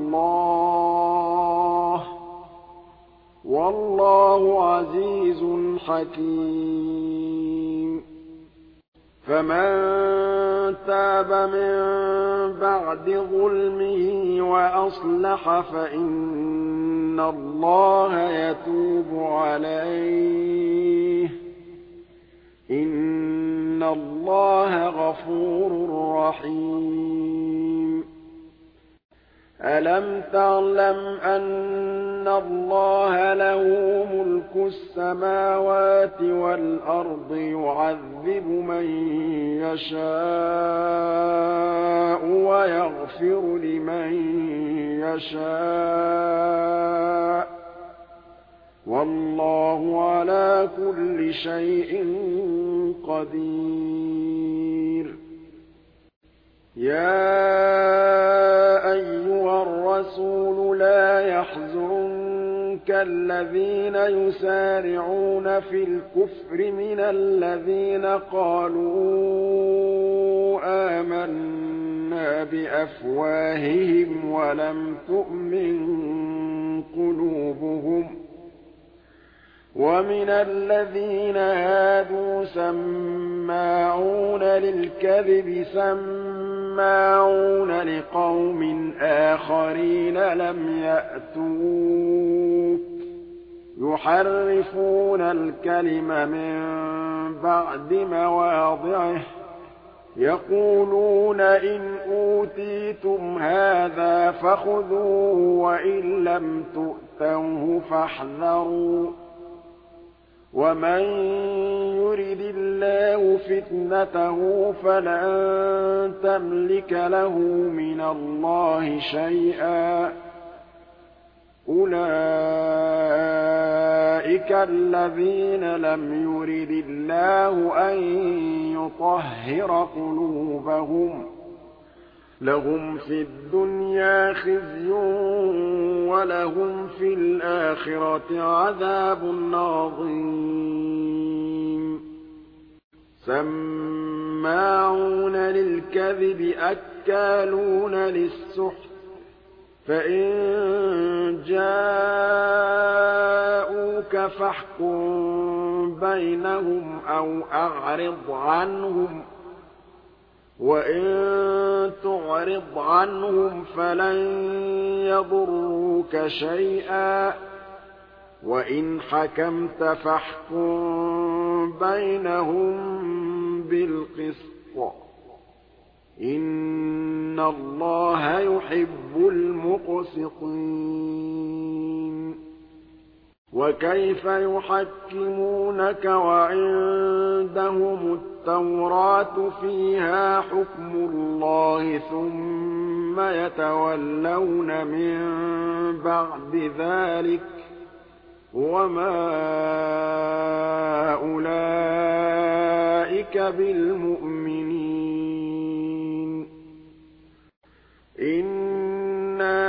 اللَّهِ ۗ وَاللَّهُ عَزِيزٌ حَكِيمٌ فَمَن تَابَ مِن بَعْدِ ظُلْمِهِ وَأَصْلَحَ فَإِنَّ اللَّهَ يَتُوبُ عَلَيْهِ ۗ إِنَّ اللَّهَ غَفُورٌ رَّحِيمٌ أَلَمْ تَعْلَمْ أَنَّ اللَّهَ لَهُ مُلْكُ السَّمَاوَاتِ وَالْأَرْضِ يُعَذِّبُ مَن يَشَاءُ وَيَغْفِرُ لِمَن يَشَاءُ ۗ وَاللَّهُ عَلَىٰ كُلِّ شَيْءٍ قَدِيرٌ يَا أَيُّهَا الرَّسُولُ لَا يَحْزُنكَ الَّذِينَ يُسَارِعُونَ فِي الْكُفْرِ مِنَ الَّذِينَ قَالُوا آمَنَّا بِأَفْوَاهِهِمْ وَلَمْ تُؤْمِن قُلُوبُهُمْ ۛ وَمِنَ الَّذِينَ هَادُوا سَمَّاعُونَ لِلْكَذِبِ سَمَّاعُونَ لِقَوْمٍ آخَرِينَ لَمْ يَأْتُوكَ ۖ يُحَرِّفُونَ الْكَلِمَ مِن بَعْدِ مَوَاضِعِهِ ۖ يَقُولُونَ إِنْ أُوتِيتُمْ هَٰذَا فَخُذُوهُ وَإِن لَّمْ تُؤْتَوْهُ فَاحْذَرُوا ۚ وَمَن يُرِدِ اللَّهُ فِتْنَتَهُ فَلَن تَمْلِكَ لَهُ مِنَ اللَّهِ شَيْئًا ۚ أُولَٰئِكَ الَّذِينَ لَمْ يُرِدِ اللَّهُ أَن يُطَهِّرَ قُلُوبَهُمْ ۚ لَهُمْ فِي الدُّنْيَا خِزْيٌ وَلَهُمْ فِي الْآخِرَةِ عَذَابٌ عَظِيمٌ سَمَّاعُونَ لِلْكَذِبِ أَكَّالُونَ لِلسُّحْتِ ۚ فَإِن جَاءُوكَ فَاحْكُم بَيْنَهُمْ أَوْ أَعْرِضْ عَنْهُمْ ۖ وَإِن تُعْرِضْ عَنْهُمْ فَلَن يَضُرُّوكَ شَيْئًا ۖ وَإِنْ حَكَمْتَ فَاحْكُم بَيْنَهُم بِالْقِسْطِ ۚ إِنَّ اللَّهَ يُحِبُّ الْمُقْسِطِينَ وَكَيْفَ يُحَكِّمُونَكَ وَعِندَهُمُ التَّوْرَاةُ فِيهَا حُكْمُ اللَّهِ ثُمَّ يَتَوَلَّوْنَ مِن بَعْدِ ذَٰلِكَ ۚ وَمَا أُولَٰئِكَ بِالْمُؤْمِنِينَ إِنَّا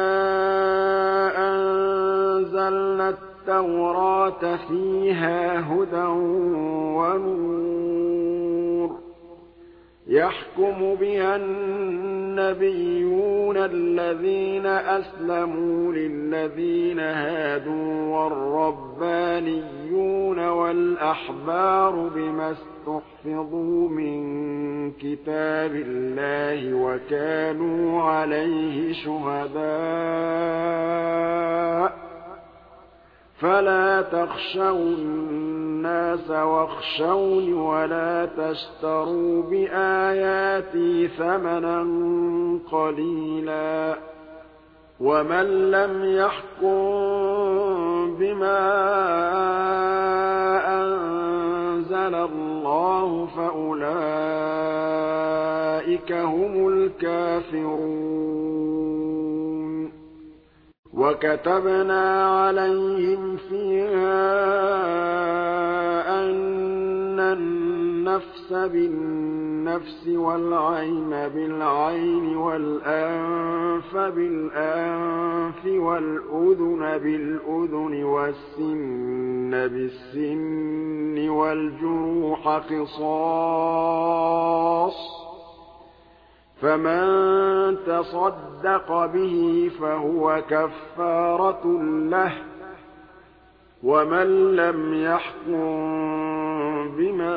أَنزَلْنَا التَّوْرَاةَ فِيهَا هُدًى وَنُورٌ يحكم بها النبيون الذين أسلموا للذين هادوا والربانيون والأحبار بما استحفظوا من كتاب الله وكانوا عليه شهداء فلا تخشوا الناس واخشوني ولا تشتروا بآياتي ثمنا قليلا ومن لم يحكم بما أنزل الله فأولئك هم الكافرون وكتبنا عليهم فيها أن النفس بالنفس والعين بالعين والأنف بالأنف والأذن بالأذن والسن بالسن والجروح قصاص فمن تصدق به فهو كفارة له ومن لم يحكم بما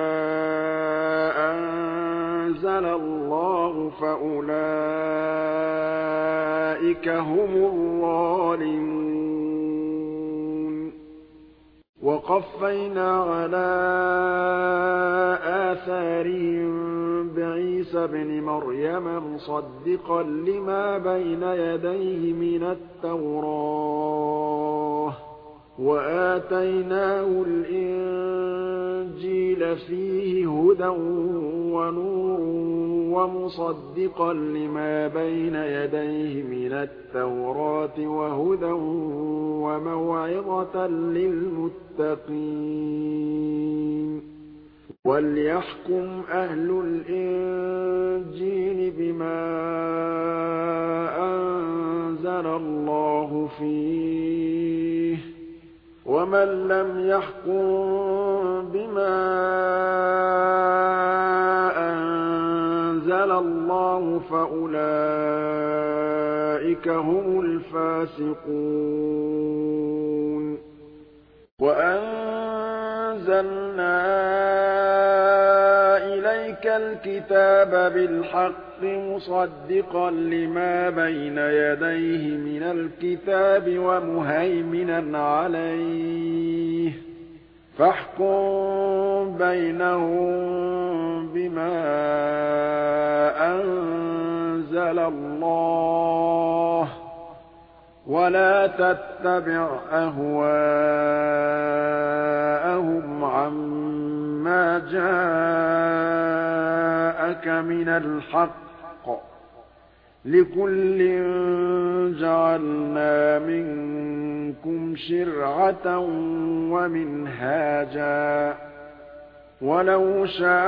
أنزل الله فأولئك هم الظالمون وقفينا على آثارهم بعيسى ابن مريم مصدقا لما بين يديه من التوراة وآتيناه الإنجيل فيه هدى ونور ومصدقا لما بين يديه من التوراة وهدى وموعظة للمتقين وليحكم أهل الإنجيل بما أنزل الله فيه ومن لم يحكم بما أنزل الله فأولئك هم الفاسقون وأنزلنا إليك الكتاب بالحق مصدقا لما بين يديه من الكتاب ومهيمنا عليه فاحكم بينهم بما أنزل الله ولا تتبع أهواءهم عما جاءك من الحق لكل جعلنا منكم شرعة ومنهاجا ولو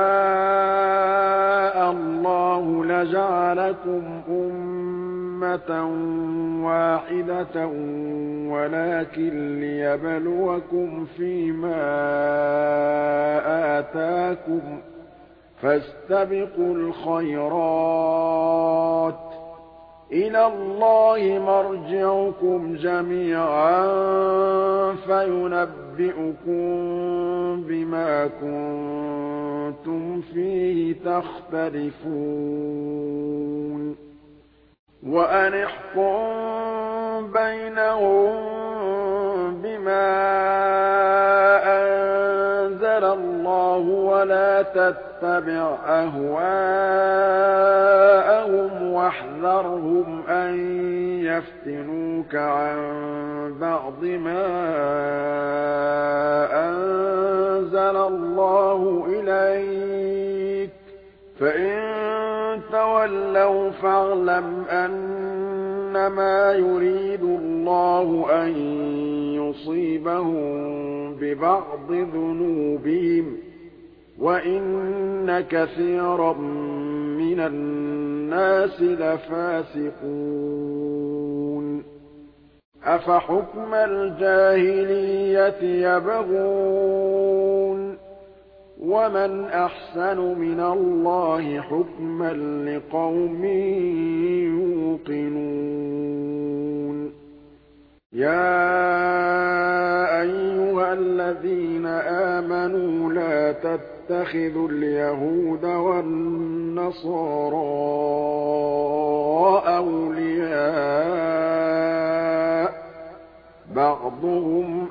شاء الله لجعلكم أمة واحدة ولكن ليبلوكم فيما آتاكم فاستبقوا الخيرات إلى الله مرجعكم جميعا فينبئكم بما كنتم فيه تختلفون وأن احكم بينهم بما أنزل الله ولا تتبع أهواءهم واحذرهم أن يفتنوك عن بعض ما أنزل الله إليك فإن تولوا فاعلم أنما يريد الله أن يصيبهم ببعض ذنوبهم وإن كثيرا من الناس لفاسقون أفحكم الجاهلية يبغون وَمَنْ أَحْسَنُ مِنَ اللَّهِ حُكْمًا لِّقَوْمٍ يُوقِنُونَ يَا أَيُّهَا الَّذِينَ آمَنُوا لَا تَتَّخِذُوا الْيَهُودَ وَالنَّصَارَىٰ أَوْلِيَاءَ ۘ بَعْضُهُمْ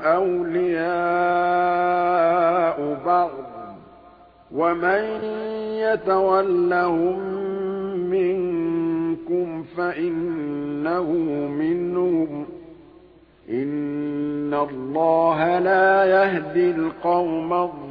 أَوْلِيَاءُ بَعْضٍ ۚ وَمَن يَتَوَلَّهُم مِّنكُمْ فَإِنَّهُ مِنْهُمْ ۗ إِنَّ اللَّهَ لَا يَهْدِي الْقَوْمَ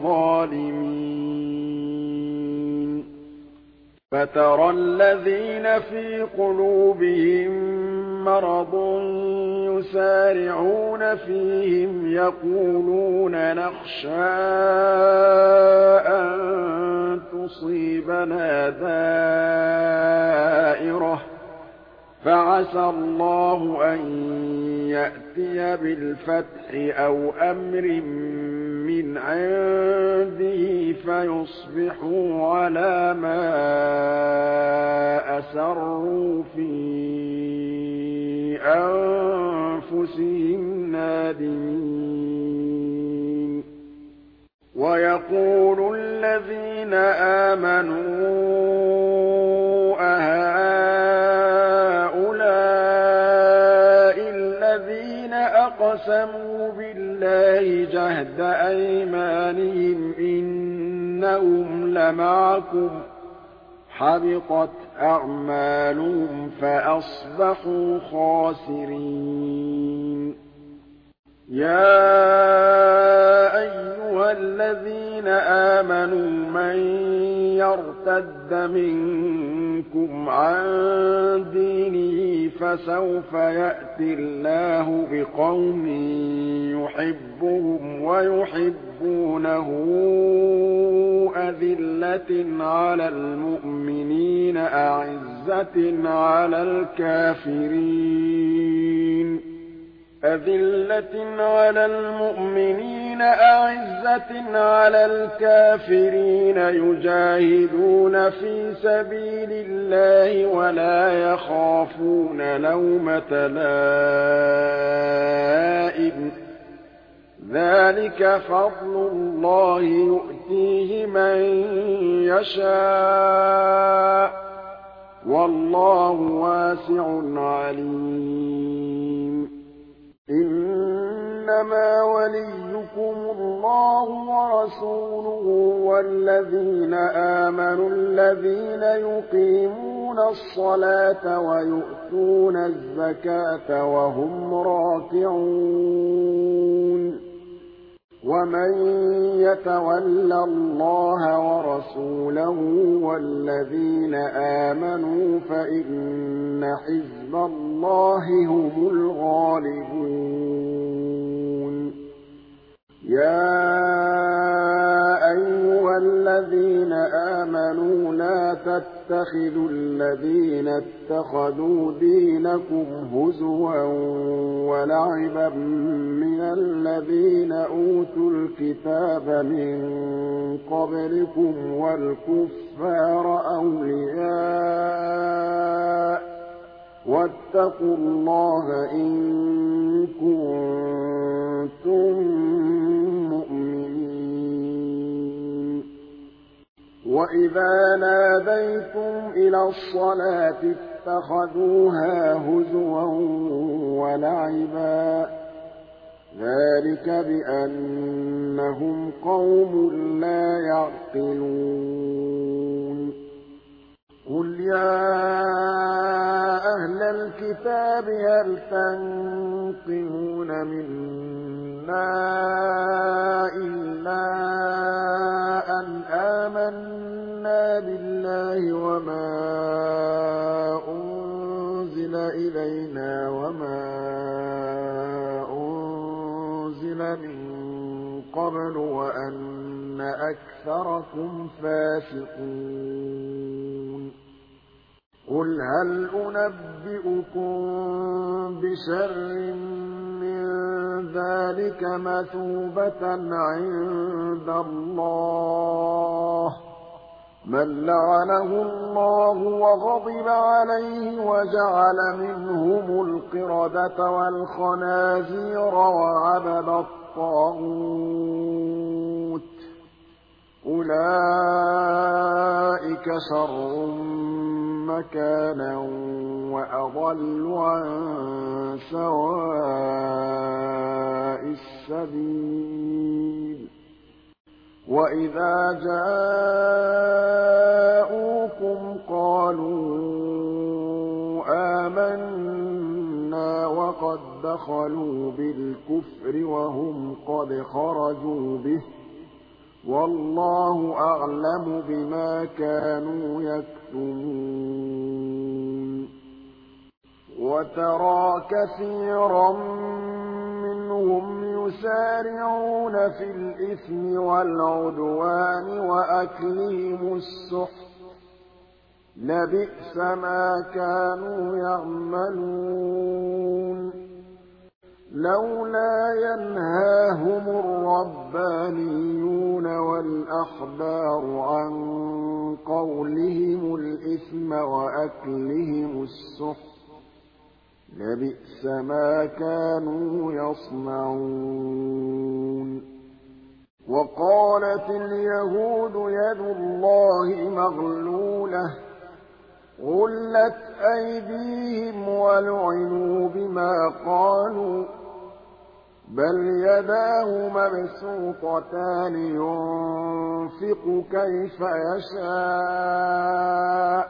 الظَّالِمِينَ فَتَرَى الَّذِينَ فِي قُلُوبِهِم مَّرَضٌ يُسَارِعُونَ فِيهِمْ يَقُولُونَ نَخْشَىٰ أَن تُصِيبَنَا دَائِرَةٌ ۚ فَعَسَى اللَّهُ أَن يَأْتِيَ بِالْفَتْحِ أَوْ أَمْرٍ مِّنْ عِندِهِ فَيُصْبِحُوا عَلَىٰ مَا أَسَرُّوا فِي أَنفُسِهِمْ نَادِمِينَ وَيَقُولُ الَّذِينَ آمَنُوا أَهَٰؤُلَاءِ الَّذِينَ أَقْسَمُوا بِاللَّهِ جَهْدَ أَيْمَانِهِمْ إِنَّهُمْ لَمَعَكُمْ ۚ حَبِطَتْ أَعْمَالُهُمْ فَأَصْبَحُوا خَاسِرِينَ يَا أَيُّهَا الَّذِينَ آمَنُوا مَن يَرْتَدَّ مِنكُمْ عَن دِينِهِ فَسَوْفَ يَأْتِي اللَّهُ بِقَوْمٍ يُحِبُّهُمْ وَيُحِبُّونَهُ أَذِلَّةٍ عَلَى الْمُؤْمِنِينَ أَعِزَّةٍ عَلَى الْكَافِرِينَ يُجَاهِدُونَ فِي سَبِيلِ اللَّهِ وَلَا يَخَافُونَ لَوْمَةَ لَائِمٍ ۚ ذَٰلِكَ فَضْلُ اللَّهِ يُؤْتِيهِ مَن يَشَاءُ ۚ وَاللَّهُ وَاسِعٌ عَلِيمٌ إِنَّمَا وَلِيُّكُمُ اللَّهُ وَرَسُولُهُ وَالَّذِينَ آمَنُوا الَّذِينَ يُقِيمُونَ الصَّلَاةَ وَيُؤْتُونَ الزَّكَاةَ وَهُمْ رَاكِعُونَ وَمَن يَتَوَلَّ اللَّهَ وَرَسُولَهُ وَالَّذِينَ آمَنُوا فَإِنَّ حِزْبَ اللَّهِ هُمُ الْغَالِبُونَ يَا أَيُّهَا الَّذِينَ آمَنُوا لَا تَتَّخِذُوا الَّذِينَ اتَّخَذُوا دِينَكُمْ هُزُوًا وَلَعِبًا مِّنَ الَّذِينَ أُوتُوا الْكِتَابَ مِن قَبْلِكُمْ وَالْكُفَّارَ أَوْلِيَاءَ ۚ وَاتَّقُوا اللَّهَ إِن كُنتُم مُّؤْمِنِينَ وَإِذَا نَادَيْتُمْ إِلَى الصَّلَاةِ اتَّخَذُوهَا هُزُوًا وَلَعِبًا ۚ ذَٰلِكَ بِأَنَّهُمْ قَوْمٌ لَّا يَعْقِلُونَ قُلْ يَا أَهْلَ الْكِتَابِ هَلْ تَنقِمُونَ مِنَّا إِلَّا أَنْ آمَنَّا بِاللَّهِ وَمَا أُنزِلَ إِلَيْنَا وَمَا أُنزِلَ مِن قَبْلُ وَأَنَّ أَكْثَرَكُمْ فَاسِقُونَ قُلْ هَلْ أُنَبِّئُكُم بِشَرٍّ مِّن ذَٰلِكَ مَثُوبَةً عِندَ اللَّهِ مَن لَّعَنَهُ اللَّهُ وَغَضِبَ عَلَيْهِ وَجَعَلَ مِنْهُمُ الْقِرَدَةَ وَالْخَنَازِيرَ وَعَبَدَ الطَّاغُوتَ ۚ أُولَٰئِكَ شَرٌّ مَّكَانًا وَأَضَلُّ عَن سَوَاءِ السَّبِيلِ وَإِذَا جَاءُوكُمْ قَالُوا آمَنَّا وَقَد دَّخَلُوا بِالْكُفْرِ وَهُمْ قَدْ خَرَجُوا بِهِ ۚ وَاللَّهُ أَعْلَمُ بِمَا كَانُوا يَكْتُمُونَ وَتَرَىٰ كَثِيرًا مِّنْهُمْ يُسَارِعُونَ فِي الْإِثْمِ وَالْعُدْوَانِ وَأَكْلِهِمُ السُّحْتَ ۚ لَبِئْسَ مَا كَانُوا يَعْمَلُونَ لَوْلَا يَنْهَاهُمُ الرَّبَّانِيُّونَ وَالْأَحْبَارُ عَن قَوْلِهِمُ الْإِثْمَ وَأَكْلِهِمُ السُّحْتَ ۚ لَبِئْسَ ما كانوا يصنعون وقالت اليهود يد الله مغلولة غلت أيديهم ولعنوا بما قالوا بل يداه مبسوطتان ينفق كيف يشاء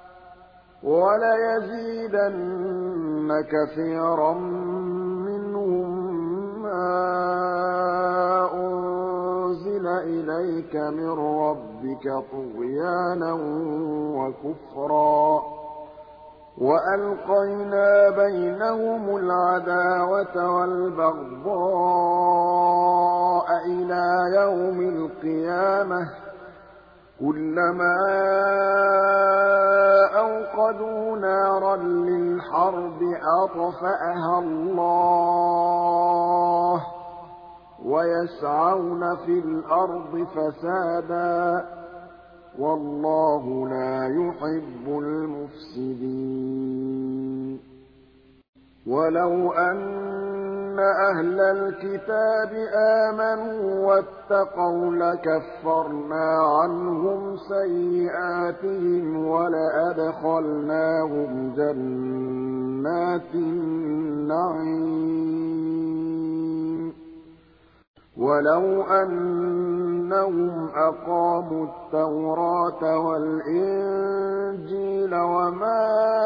وَلَيَزِيدَنَّ كَثِيرًا مِّنْهُم مَّا أُنزِلَ إِلَيْكَ مِن رَّبِّكَ طُغْيَانًا وَكُفْرًا ۖ وَأَلْقَيْنَا بَيْنَهُمُ الْعَدَاوَةَ وَالْبَغْضَاءَ إِلَىٰ يَوْمِ الْقِيَامَةِ ۖ كُلَّمَا أَوْقَدُوا نَارًا لِّلْحَرْبِ أَطْفَأَهَا اللَّهُ ۚ وَيَسْعَوْنَ فِي الْأَرْضِ فَسَادًا ۚ وَاللَّهُ لَا يُحِبُّ الْمُفْسِدِينَ وَلَوْ أَنَّ أَهْلَ الْكِتَابِ آمَنُوا وَاتَّقَوْا لَكَفَّرْنَا عَنْهُمْ سَيِّئَاتِهِمْ وَلَأَدْخَلْنَاهُمْ جَنَّاتِ النَّعِيمِ وَلَوْ أَنَّهُمْ أَقَامُوا التَّوْرَاةَ وَالْإِنجِيلَ وَمَا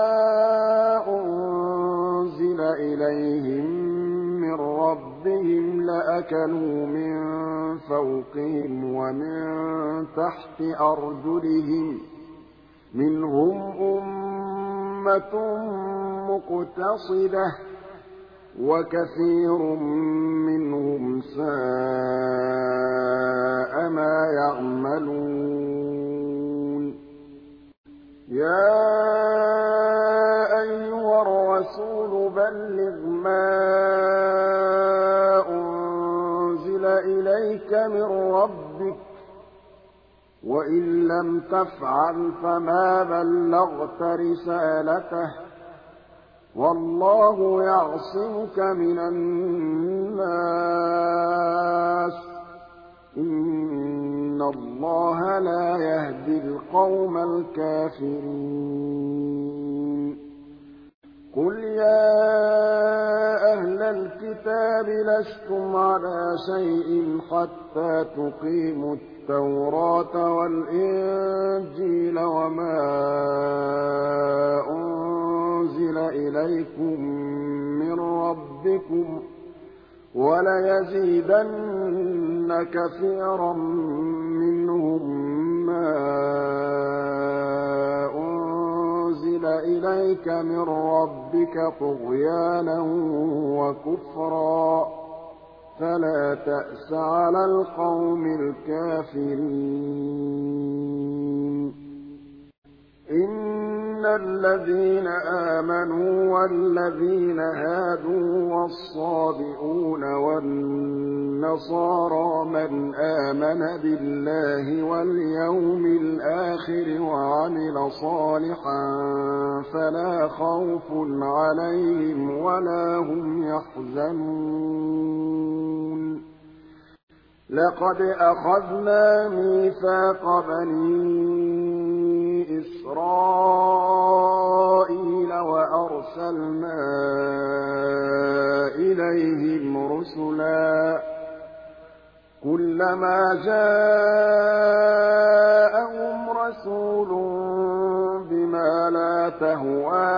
أُنزِلَ إِلَيْهِم مِّن رَّبِّهِمْ لَأَكَلُوا مِن فَوْقِهِمْ وَمِن تَحْتِ أَرْجُلِهِم ۚ مِّنْهُمْ أُمَّةٌ مُّقْتَصِدَةٌ ۖ وَكَثِيرٌ مِّنْهُمْ سَاءَ مَا يَعْمَلُونَ يَا أَيُّهَا الرَّسُولُ بَلِّغْ مَا أُنزِلَ إِلَيْكَ مِن رَّبِّكَ ۖ وَإِن لَّمْ تَفْعَلْ فَمَا بَلَّغْتَ رِسَالَتَهُ ۚ وَاللَّهُ يَعْصِمُكَ مِنَ النَّاسِ ۗ إِنَّ اللَّهَ لَا يَهْدِي الْقَوْمَ الْكَافِرِينَ قُلْ يَا أَهْلَ الْكِتَابِ لَسْتُمْ عَلَىٰ شَيْءٍ حَتَّىٰ تُقِيمُوا التَّوْرَاةَ وَالْإِنجِيلَ وَمَا أُنزِلَ إِلَيْكُم مِّن رَّبِّكُمْ ۗ وَلَيَزِيدَنَّ كَثِيرًا مِّنْهُم مَّا أُنزِلَ إِلَيْكَ مِن رَّبِّكَ طُغْيَانًا وَكُفْرًا ۖ فَلَا تَأْسَ عَلَى الْقَوْمِ الْكَافِرِينَ مِنَ الَّذِينَ آمَنُوا وَالَّذِينَ هَادُوا وَالصَّابِئُونَ وَالنَّصَارَىٰ مَنْ آمَنَ بِاللَّهِ وَالْيَوْمِ الْآخِرِ وَعَمِلَ صَالِحًا فَلَا خَوْفٌ عَلَيْهِمْ وَلَا هُمْ يَحْزَنُونَ لَقَدْ أَخَذْنَا مِيثَاقَ بَنِي إِسْرَائِيلَ وَأَرْسَلْنَا إِلَيْهِمْ رُسُلًا كُلَّمَا جَاءَهُمْ رَسُولٌ بِمَا لَا تَهْوَىٰ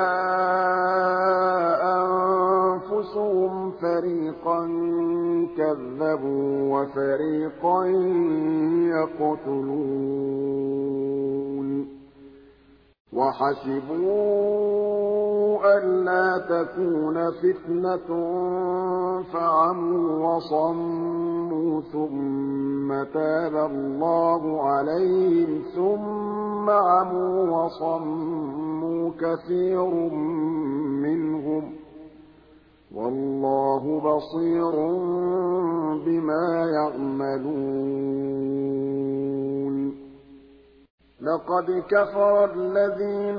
أَنفُسُهُمْ فَرِيقًا كَذَّبُوا وَفَرِيقًا يَقْتُلُونَ وَحَسِبُوا أَلَّا تَكُونَ فِتْنَةٌ فَعَمُوا وَصَمُّوا ثُمَّ تَابَ اللَّهُ عَلَيْهِمْ ثُمَّ عَمُوا وَصَمُّوا كَثِيرٌ مِّنْهُمْ ۚ وَاللَّهُ بَصِيرٌ بِمَا يَعْمَلُونَ لَقَدْ كَفَرَ الَّذِينَ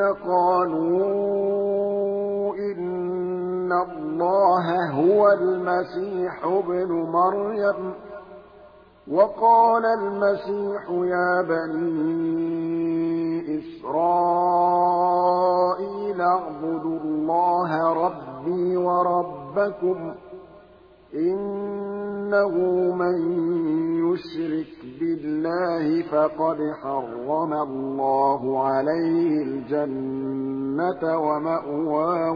قَالُوا إِنَّ اللَّهَ هُوَ الْمَسِيحُ ابْنُ مَرْيَمَ وَقَالَ الْمَسِيحُ يَا بَنِي إِسْرَائِيلَ اعْبُدُوا اللَّهَ رَبِّي وَرَبَّكُمْ إِنَّهُ مَن يُشْرِكْ بِاللَّهِ فَقَدْ حَرَّمَ اللَّهُ عَلَيْهِ الْجَنَّةَ وَمَأْوَاهُ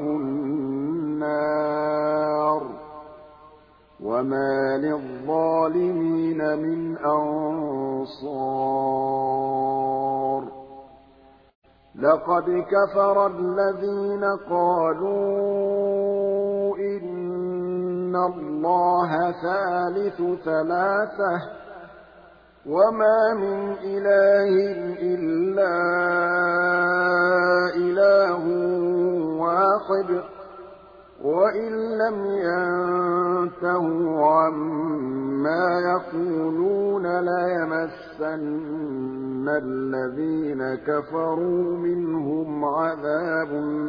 النَّارُ وَمَا لِلظَّالِمِينَ مِنْ أَنصَارٍ لَقَدْ كَفَرَ الَّذِينَ قَالُوا إِنَّ اللَّهَ ثَالِثُ ثَلَاثَةٍ وَمَا مِنْ إِلَٰهٍ إِلَّا إِلَٰهٌ وَاحِدٌ وَإِن لَّمْ يَنتَهُوا عَمَّا يَقُولُونَ لَيَمَسَّنَّ الَّذِينَ كَفَرُوا مِنْهُمْ عَذَابٌ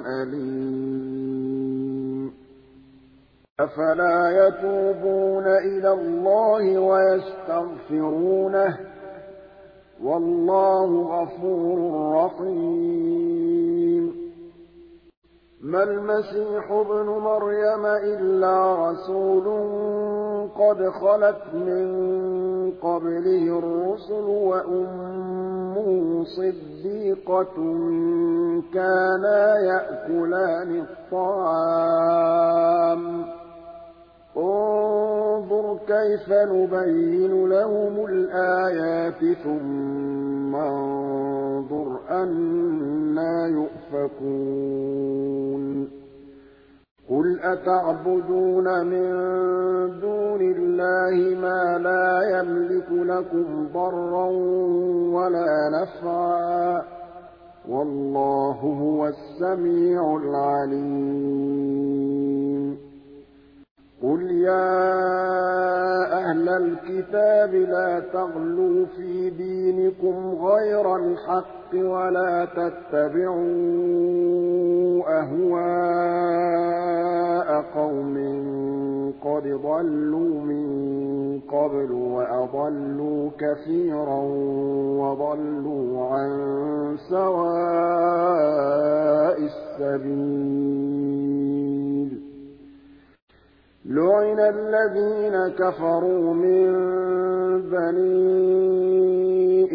أَلِيمٌ أَفَلَا يَتُوبُونَ إِلَى اللَّهِ وَيَسْتَغْفِرُونَهُ ۚ وَاللَّهُ غَفُورٌ رَّحِيمٌ مَا الْمَسِيحُ ابْنُ مَرْيَمَ إِلَّا رَسُولٌ قَدْ خَلَتْ مِن قَبْلِهِ الرُّسُلُ وَأُمُّهُ صِدِّيقَةٌ كَانَا يَأْكُلَانِ الطَّعَامَ ۗ انظُرْ كَيْفَ نُبَيِّنُ لَهُمُ الْآيَاتِ ثُمَّ انظُرْ أَنَّىٰ يُؤْفَكُونَ قُلْ أَتَعْبُدُونَ مِن دُونِ اللَّهِ مَا لَا يَمْلِكُ لَكُمْ ضَرًّا وَلَا نَفْعًا ۚ وَاللَّهُ هُوَ السَّمِيعُ الْعَلِيمُ قُلْ يَا أَهْلَ الْكِتَابِ لَا تَغْلُوا فِي دِينِكُمْ غَيْرَ الْحَقِّ وَلَا تَتَّبِعُوا أَهْوَاءَ قَوْمٍ قَدْ ضَلُّوا مِن قَبْلُ وَأَضَلُّوا كَثِيرًا وَضَلُّوا عَن سَوَاءِ السَّبِيلِ لُعِنَ الَّذِينَ كَفَرُوا مِن بَنِي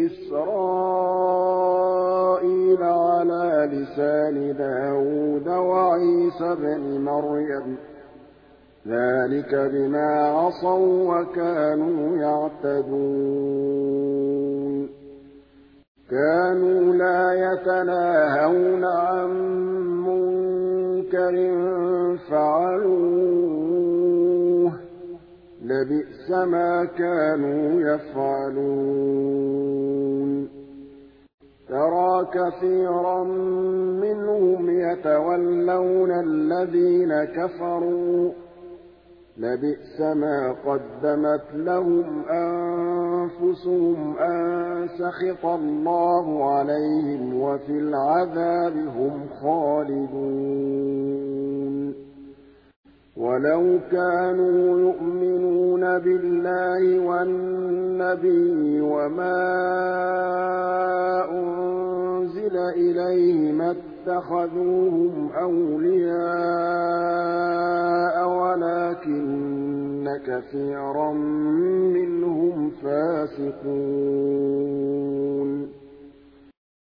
إِسْرَائِيلَ عَلَىٰ لِسَانِ دَاوُودَ وَعِيسَى ابْنِ مَرْيَمَ ۚ ذَٰلِكَ بِمَا عَصَوا وَّكَانُوا يَعْتَدُونَ كَانُوا لَا يَتَنَاهَوْنَ عَن مُّنكَرٍ فَعَلُوهُ ۚ لَبِئْسَ مَا كَانُوا يَفْعَلُونَ تَرَىٰ كثيرا منهم يتولون الذين كفروا لبئس ما قدمت لهم أنفسهم أن سخط الله عليهم وفي العذاب هم خالدون ولو كانوا يؤمنون بالله والنبي وما أنزل إليه ما اتخذوهم أولياء ولكن كثيرا منهم فاسقون